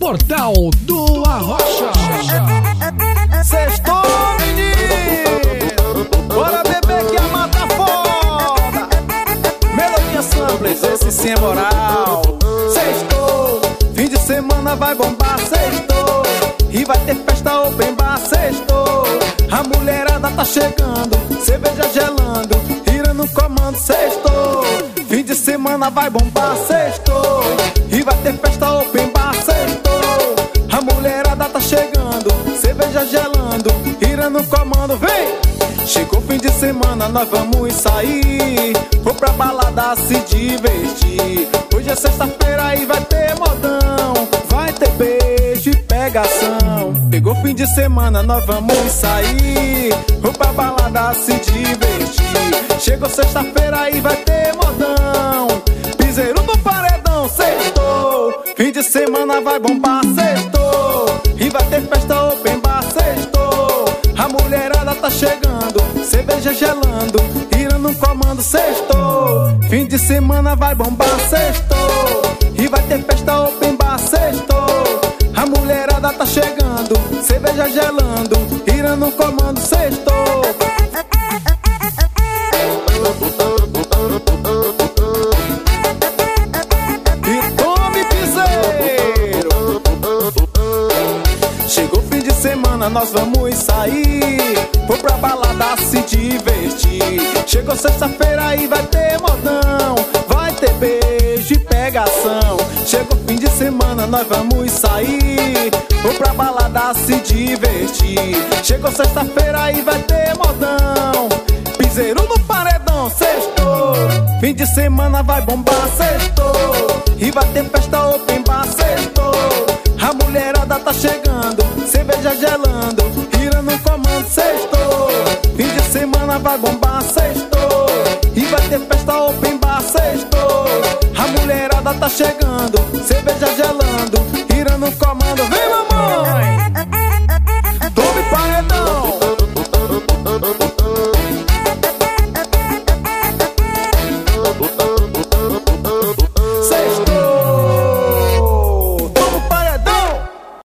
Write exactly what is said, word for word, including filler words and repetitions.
Portal do Arrocha. Sextou, menino! Bora beber que a mata foda! Melodia Samples, esse sim é moral. Sextou, fim de semana vai bombar. Sextou, e vai ter festa open bar. Sextou, a mulherada tá chegando, cerveja gelando, ira no comando. Sextou, fim de semana vai bombar. Sextou, e vai ter festa open bar. Sextou, a mulherada tá chegando, cerveja gelando, ira no comando, vem! Chegou fim de semana, nós vamos sair, vou pra balada se divertir. Hoje é sexta-feira e vai ter modão, vai ter beijo e pegação. Pegou fim de semana, nós vamos sair, vou pra balada se divertir. Chegou sexta-feira e vai ter modão, piseiro no paredão. Sextou, fim de semana vai bombar. Sextou, e vai ter festa open bar. Sextou, a mulherada tá chegando, cerveja gelando, ira no comando. Sextou, fim de semana vai bombar. Sextou, e vai ter festa open bar. Sextou, a mulherada tá chegando, cerveja gelando, ira no comando. Sextou. Chegou fim de semana, nós vamos sair, vou pra balada se divertir. Chegou sexta-feira e vai ter modão, vai ter beijo e pegação. Chegou fim de semana, nós vamos sair, vou pra balada se divertir. Chegou sexta-feira e vai ter modão, piseiro no paredão. Sextou, fim de semana vai bombar. Sextou, e vai ter festa open bar. Sextou, a mulherada tá chegando, cerveja gelando, ira no comando. Sextou, fim de semana vai bombar. Sextou, e vai ter festa open bar. Sextou, a mulherada tá chegando, cerveja gelando, ira no comando. Vem, mamãe!